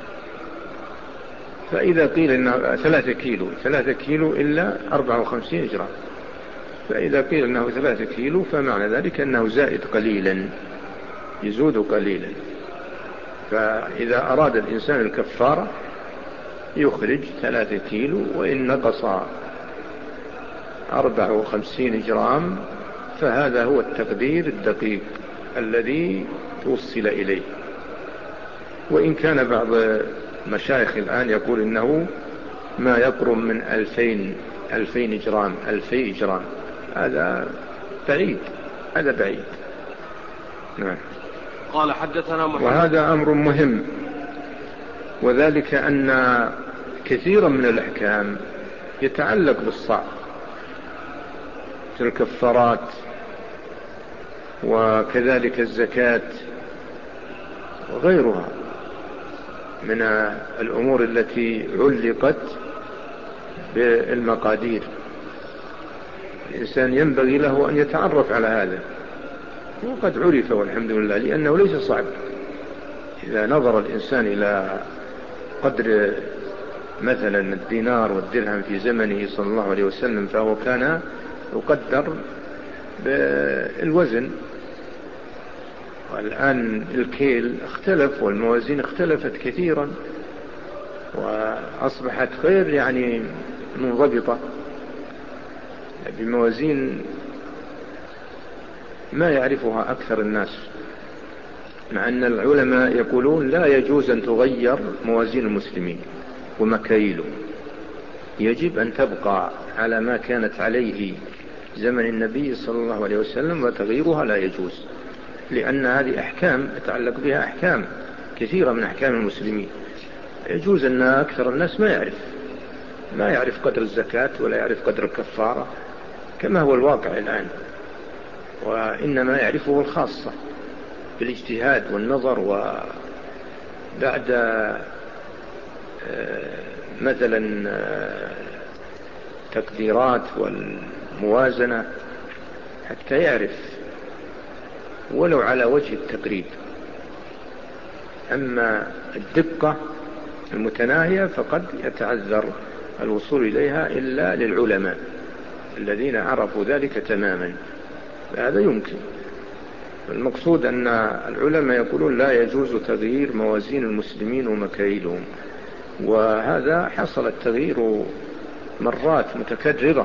فإذا قيل إنه ثلاثة كيلو ثلاثة كيلو إلا أربع وخمسين جرام، فإذا قيل إنه ثلاثة كيلو فمعنى ذلك أنه زائد قليلا، يزود قليلا. فإذا أراد الإنسان الكفارة يخرج ثلاثة كيلو، وإن نقص أربع وخمسين جرام فهذا هو التقدير الدقيق الذي توصل إليه. وإن كان بعض مشايخ الآن يقول إنه ما يقرب من ألفين ألفين جرام ألفي جرام، هذا بعيد، هذا بعيد. نعم. قال حدثنا محمد. وهذا أمر مهم، وذلك أن كثيرا من الأحكام يتعلق بالصاع، الكفارات وكذلك الزكاة وغيرها من الأمور التي علقت بالمقادير. الإنسان ينبغي له أن يتعرف على هذا، وقد عرف والحمد لله، لأنه ليس صعب. إذا نظر الإنسان إلى قدر مثلا الدينار والدرهم في زمنه صلى الله عليه وسلم فهو كان يقدر بالوزن، والآن الكيل اختلف والموازين اختلفت كثيرا وأصبحت غير يعني منضبطة بموازين ما يعرفها أكثر الناس، مع أن العلماء يقولون لا يجوز أن تغير موازين المسلمين ومكاييله، يجب أن تبقى على ما كانت عليه زمن النبي صلى الله عليه وسلم، وتغييرها لا يجوز، لأن هذه أحكام يتعلق بها أحكام كثيرة من أحكام المسلمين. يجوز أن أكثر الناس ما يعرف ما يعرف قدر الزكاة ولا يعرف قدر الكفارة كما هو الواقع الآن، وإنما يعرفه الخاصة بالاجتهاد والنظر، وبعد مثلا تقديرات والموازنة حتى يعرف ولو على وجه التقريب. أما الدقة المتناهية فقد يتعذر الوصول إليها إلا للعلماء الذين عرفوا ذلك تماما، هذا يمكن. المقصود أن العلماء يقولون لا يجوز تغيير موازين المسلمين ومكاييلهم، وهذا حصل التغيير مرات متكررة،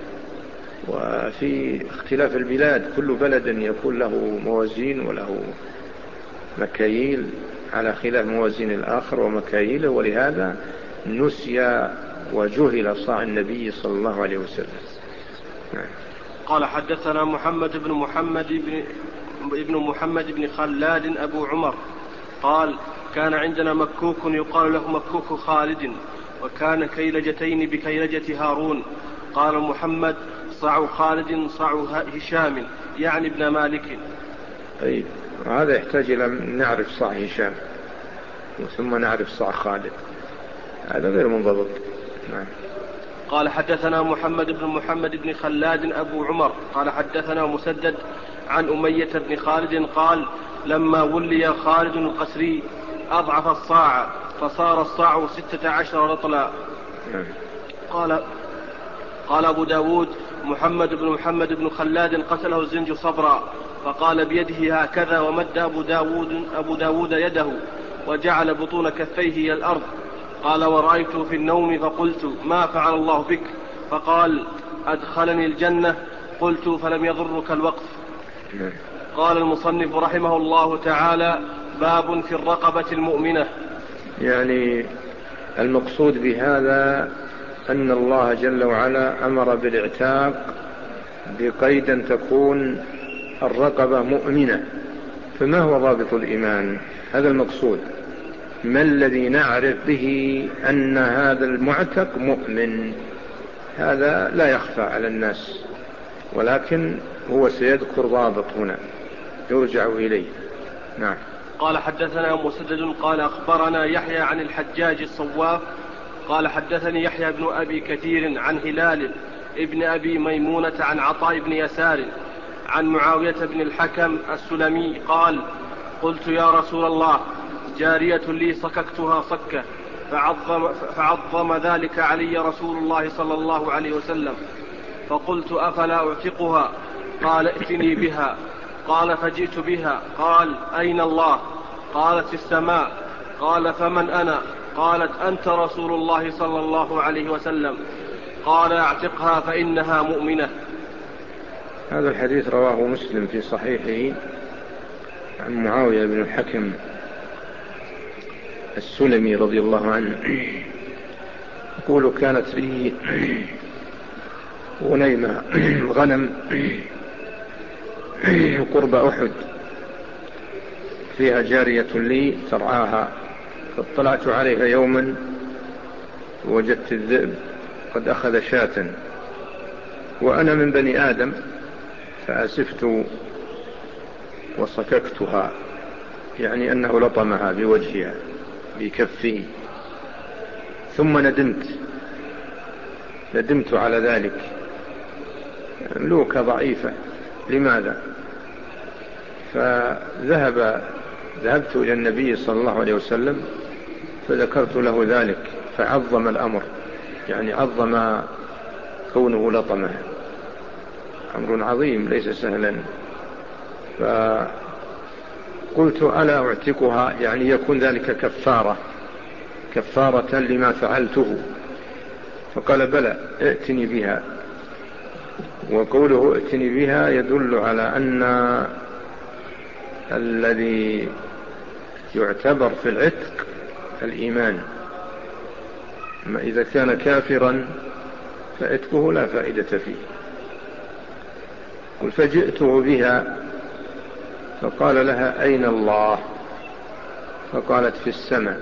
وفي اختلاف البلاد كل بلد يكون له موازين وله مكاييل على خلاف موازين الآخر ومكاييله، ولهذا نسي وجهل صاع النبي صلى الله عليه وسلم. قال حدثنا محمد بن محمد بن ابن محمد بن خلاد أبو عمر قال كان عندنا مكوك يقال له مكوك خالد، وكان كيلجتين بكيلجة هارون. قال محمد صاع خالد صاع هشام يعني ابن مالك. طيب، هذا يحتاج إلى نعرف صاع هشام ثم نعرف صاع خالد، هذا غير منضبط. نعم. قال حدثنا محمد بن محمد بن خلاد أبو عمر قال حدثنا مسدد عن أمية بن خالد قال لما ولي خالد القسري أضعف الصاع فصار الصاع ستة عشر رطلا. قال قال أبو داود محمد بن محمد بن خلاد قتله الزنج صبرا، فقال بيده هكذا، ومد أبو داود, أبو داود يده وجعل بطون كفيه إلى الأرض. قال ورأيته في النوم فقلت ما فعل الله بك؟ فقال أدخلني الجنة. قلت فلم يضرك الوقف؟ قال المصنف رحمه الله تعالى باب في الرقبة المؤمنة. يعني المقصود بهذا أن الله جل وعلا أمر بالاعتاق بقيد أن تكون الرقبة مؤمنة. فما هو ضابط الإيمان؟ هذا المقصود. ما الذي نعرف به أن هذا المعتق مؤمن؟ هذا لا يخفى على الناس، ولكن هو سيذكر ضابط هنا يرجع إليه. نعم. قال حدثنا مسدد قال أخبرنا يحيى عن الحجاج الصواف قال حدثني يحيى بن أبي كثير عن هلال ابن أبي ميمونة عن عطاء بن يسار عن معاوية بن الحكم السلمي قال قلت يا رسول الله جارية لي صككتها صكة فعظم, فعظم ذلك علي رسول الله صلى الله عليه وسلم، فقلت أفلا أعتقها؟ قال ائتني بها. قال فجئت بها. قال أين الله؟ قالت في السماء. قال فمن أنا؟ قالت أنت رسول الله صلى الله عليه وسلم. قال اعتقها فإنها مؤمنة. هذا الحديث رواه مسلم في صحيحه عن معاوية بن الحكم السلمي رضي الله عنه يقول كانت لي غنيمة غنم قرب أحد فيها جارية لي ترعاها، فاطلعت عليها يوما وجدت الذئب قد أخذ شاة، وأنا من بني آدم فأسفت وصككتها، يعني أنه لطمها بوجهها بكفه، ثم ندمت ندمت على ذلك. ملوكة ضعيفة. لماذا؟ فذهب ذهبت إلى النبي صلى الله عليه وسلم فذكرت له ذلك فعظم الأمر، يعني عظم كونه لطمها، أمر عظيم ليس سهلا. فقلت ألا أعتقها؟ يعني يكون ذلك كفارة كفارة لما فعلته. فقال بلى ائتني بها. وقوله ائتني بها يدل على أن الذي يعتبر في العتق الإيمان، أما إذا كان كافرا فعتقه لا فائدة فيه. قل فجئته بها فقال لها أين الله؟ فقالت في السماء.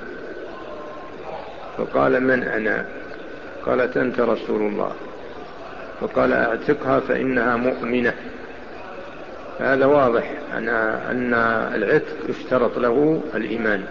فقال من أنا؟ قالت أنت رسول الله. فقال اعتقها فإنها مؤمنة. هذا واضح أن أن العتق اشترط له الإيمان.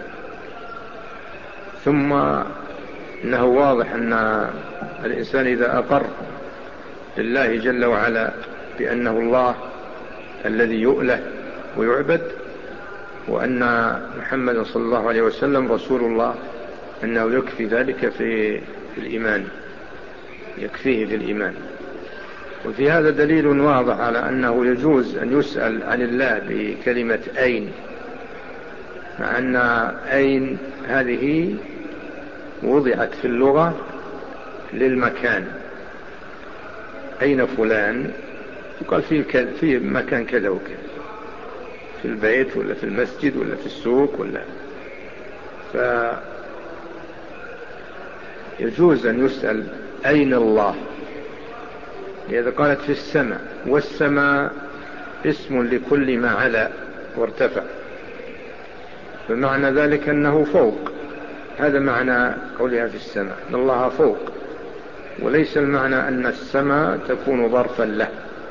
ثم إنه واضح أن الإنسان إذا أقر لله جل وعلا بأنه الله الذي يؤله ويعبد، وأن محمد صلى الله عليه وسلم رسول الله، أنه يكفي ذلك في الإيمان، يكفيه في الإيمان. وفي هذا دليل واضح على أنه يجوز أن يسأل عن الله بكلمة أين، مع أن أين هذه وضعت في اللغة للمكان. أين فلان؟ يقال في في مكان كذا وكذا، في البيت ولا في المسجد ولا في السوق ولا. فيجوز أن يسأل أين الله، لذا قالت في السماء، والسماء اسم لكل ما علا وارتفع، فمعنى ذلك أنه فوق. هذا معنى قولها في السماء، أن الله فوق، وليس المعنى أن السماء تكون ظرفا له،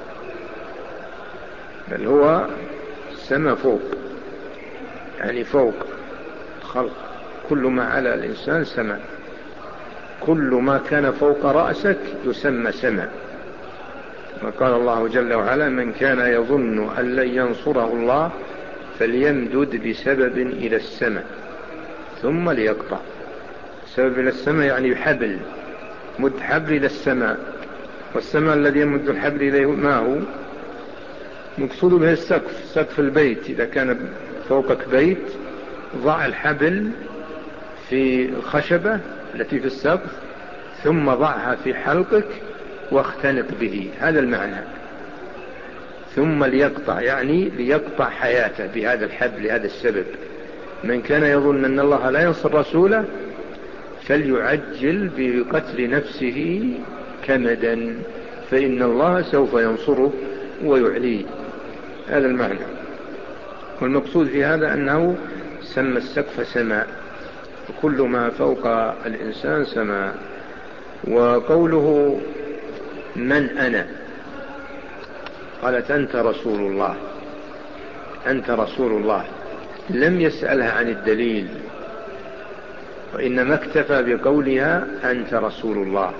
بل هو السماء فوق، يعني فوق خلق. كل ما على الإنسان سماء، كل ما كان فوق رأسك يسمى سماء. وقال الله جل وعلا من كان يظن أن لن ينصره الله فليمدد بسبب إلى السماء ثم ليقطع. سبب إلى السماء يعني حبل، مد حبل إلى السماء والسماء الذي يمد الحبل إليه ما هو مقصود به السقف، سقف البيت. إذا كان فوقك بيت ضع الحبل في الخشبة التي في السقف ثم ضعها في حلقك واختنق به، هذا المعنى. ثم ليقطع يعني ليقطع حياته بهذا الحبل لهذا السبب. من كان يظن أن الله لا ينصر رسوله فليعجل بقتل نفسه كمدا فإن الله سوف ينصره ويعليه، هذا المعنى. والمقصود في هذا أنه سمى السقف سماء، وكل ما فوق الإنسان سماء. وقوله من أنا، قالت أنت رسول الله، أنت رسول الله، لم يسألها عن الدليل، وإنما اكتفى بقولها أنت رسول الله.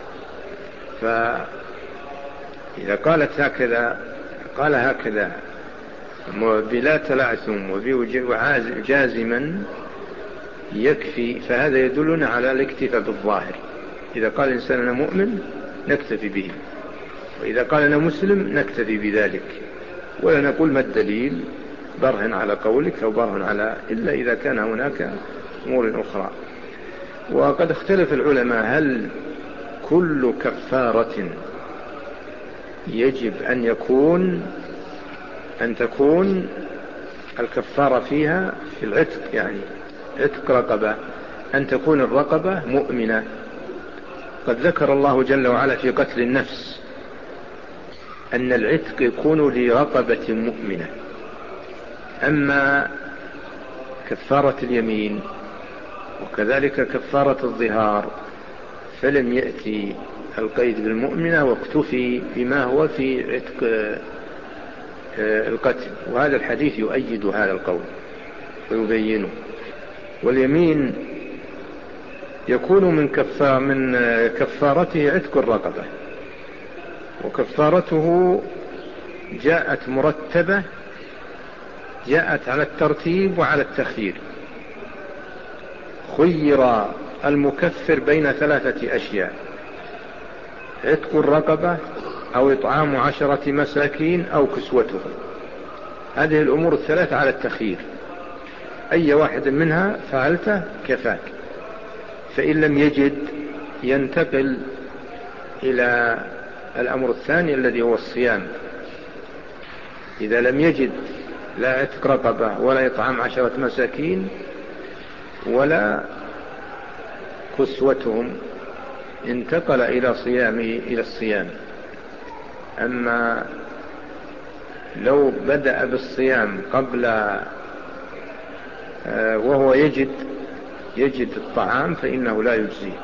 فإذا قالت هكذا قال هكذا بلا تلعثم وجازما يكفي، فهذا يدلنا على الاكتفاء بالظاهر. إذا قال الإنسان أنا مؤمن نكتفي به، وإذا قال أنا مسلم نكتفي بذلك، ولا نقول ما الدليل برهن على قولك أو برهن على، إلا إذا كان هناك أمور أخرى. وقد اختلف العلماء هل كل كفارة يجب أن يكون أن تكون الكفارة فيها في العتق، يعني عتق رقبة، أن تكون الرقبة مؤمنة. قد ذكر الله جل وعلا في قتل النفس أن العتق يكون لرقبة مؤمنة. أما كفارة اليمين وكذلك كفارة الظهار فلم يأتي القيد بالمؤمنة، واكتفي بما هو في عتق القتل. وهذا الحديث يؤيد هذا القول ويبينه. واليمين يكون من كفار من كفارته عتق الرقبة، وكفارته جاءت مرتبة، جاءت على الترتيب وعلى التخيير. خير المكفر بين ثلاثة أشياء: عتق الرقبة أو إطعام عشرة مساكين أو كسوتهم. هذه الأمور الثلاثة على التخيير، أي واحد منها فعلته كفاك. فإن لم يجد ينتقل إلى الأمر الثاني الذي هو الصيام. إذا لم يجد لا عتق رقبة ولا إطعام عشرة مساكين ولا كسوتهم انتقل إلى صيامه إلى الصيام. أما لو بدأ بالصيام قبل وهو يجد يجد الطعام فإنه لا يجزيه.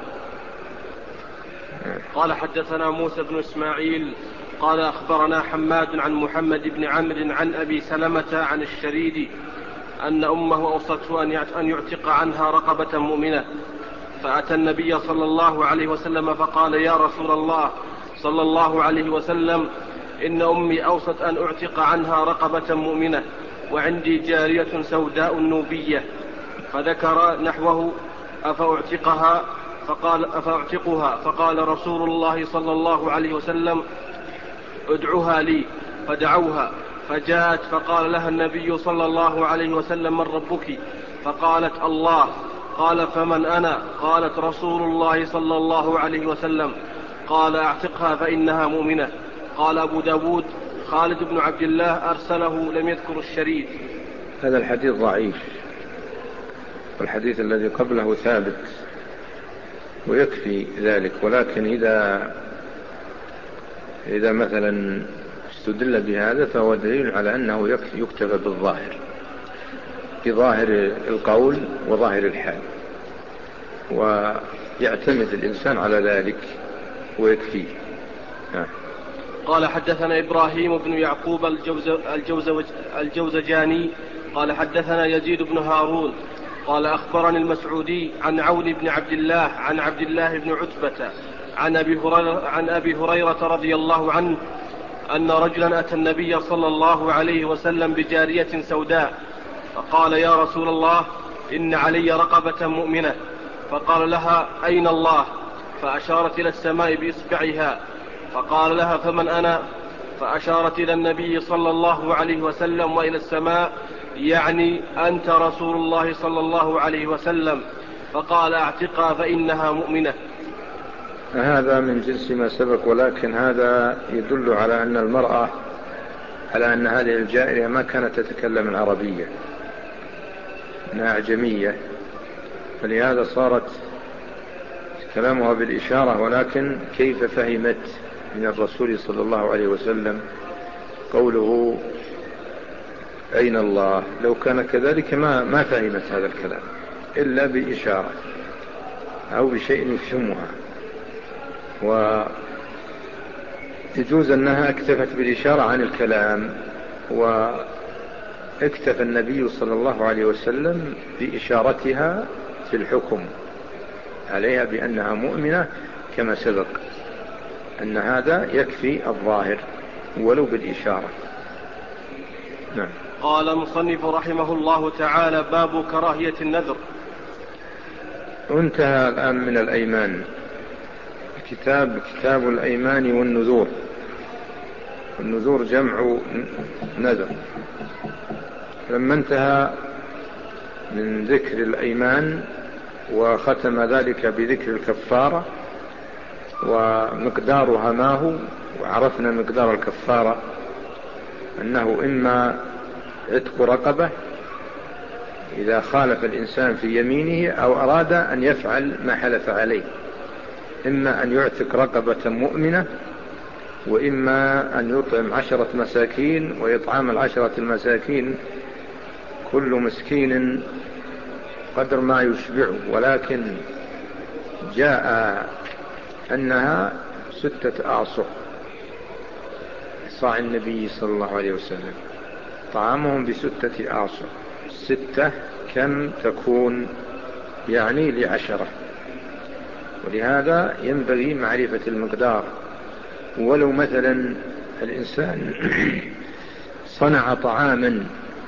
قال حدثنا موسى بن إسماعيل قال أخبرنا حماد عن محمد بن عمرو عن أبي سلمة عن الشريد أن أمه أوصته أن يعتق عنها رقبة مؤمنة، فأتى النبي صلى الله عليه وسلم فقال: يا رسول الله صلى الله عليه وسلم، إن أمي أوصت أن أعتق عنها رقبة مؤمنة، وعندي جارية سوداء نوبية. فذكر نحوه: أفأعتقها؟ فقال أفأعتقها؟ فقال رسول الله صلى الله عليه وسلم: ادعوها لي. فدعوها فجاءت، فقال لها النبي صلى الله عليه وسلم: من ربك؟ فقالت: الله. قال: فمن أنا؟ قالت: رسول الله صلى الله عليه وسلم. قال: اعتقها فإنها مؤمنة. قال أبو داود: خالد بن عبد الله أرسله، لم يذكر الشريد. هذا الحديث ضعيف، والحديث الذي قبله ثابت ويكفي ذلك. ولكن إذا إذا مثلا استدل بهذا فهو دليل على أنه يكتفى بالظاهر، بظاهر القول وظاهر الحال، ويعتمد الإنسان على ذلك ويكفيه. قال حدثنا إبراهيم بن يعقوب الجوزجاني قال حدثنا يزيد بن هارون قال أخبرني المسعودي عن عون بن عبد الله عن عبد الله بن عتبة عن أبي هريرة, عن أبي هريرة رضي الله عنه أن رجلا أتى النبي صلى الله عليه وسلم بجارية سوداء، فقال: يا رسول الله، إن علي رقبة مؤمنة. فقال لها: أين الله؟ فأشارت إلى السماء بإصبعها. فقال لها: فمن أنا؟ فأشارت إلى النبي صلى الله عليه وسلم وإلى السماء، يعني أنت رسول الله صلى الله عليه وسلم. فقال: اعتقها فإنها مؤمنة. هذا من جنس ما سبق، ولكن هذا يدل على أن المرأة على أن هذه الجارية ما كانت تتكلم العربية، أنها أعجمية، فلهذا صارت كلامها بالإشارة. ولكن كيف فهمت من الرسول صلى الله عليه وسلم قوله أين الله؟ لو كان كذلك ما ما فهمت هذا الكلام إلا بإشارة أو بشيء يفهمها. ويجوز أنها اكتفت بالإشارة عن الكلام، واكتفى النبي صلى الله عليه وسلم بإشارتها في الحكم عليها بأنها مؤمنة، كما سبق أن هذا يكفي الظاهر ولو بالإشارة. نعم. قال المصنف رحمه الله تعالى: باب كراهية النذر. انتهى الآن من الأيمان. كتاب كتاب الأيمان والنذور. النذور جمع نذر. لما انتهى من ذكر الأيمان وختم ذلك بذكر الكفارة ومقدارها ما هو، وعرفنا مقدار الكفارة أنه إما عتق رقبة إذا خالف الإنسان في يمينه أو أراد أن يفعل ما حلف عليه، إما أن يعتق رقبة مؤمنة، وإما أن يطعم عشرة مساكين، ويطعم العشرة المساكين كل مسكين قدر ما يشبعه، ولكن جاء أنها ستة أعصر صاع النبي صلى الله عليه وسلم، طعامهم بستة أعصر. ستة كم تكون؟ يعني لعشرة. ولهذا ينبغي معرفة المقدار. ولو مثلا الإنسان صنع طعاما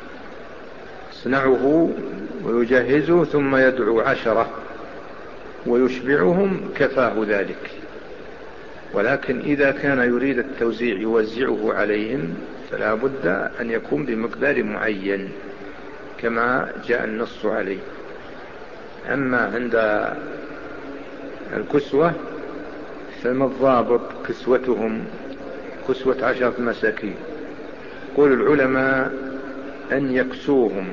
صنعه ويجهزه ثم يدعو عشرة ويشبعهم كفاه ذلك. ولكن إذا كان يريد التوزيع يوزعه عليهم فلا بد أن يكون بمقدار معين كما جاء النص عليه. أما عند الكسوة فما الضابط كسوتهم؟ كسوة عشرة مساكين. قول العلماء أن يكسوهم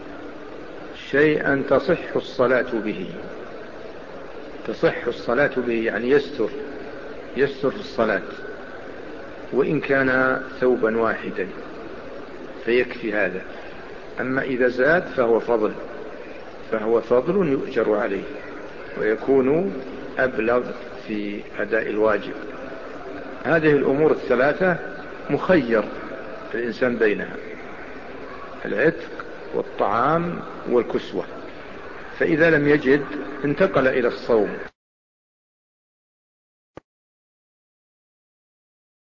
شيئا تصح الصلاة به. تصح الصلاة به يعني يستر يستر في الصلاة، وإن كان ثوبا واحدا فيكفي هذا. أما إذا زاد فهو فضل فهو فضل يؤجر عليه ويكون أبلغ في أداء الواجب. هذه الأمور الثلاثة مخير الإنسان بينها: العتق والطعام والكسوة. فإذا لم يجد انتقل إلى الصوم.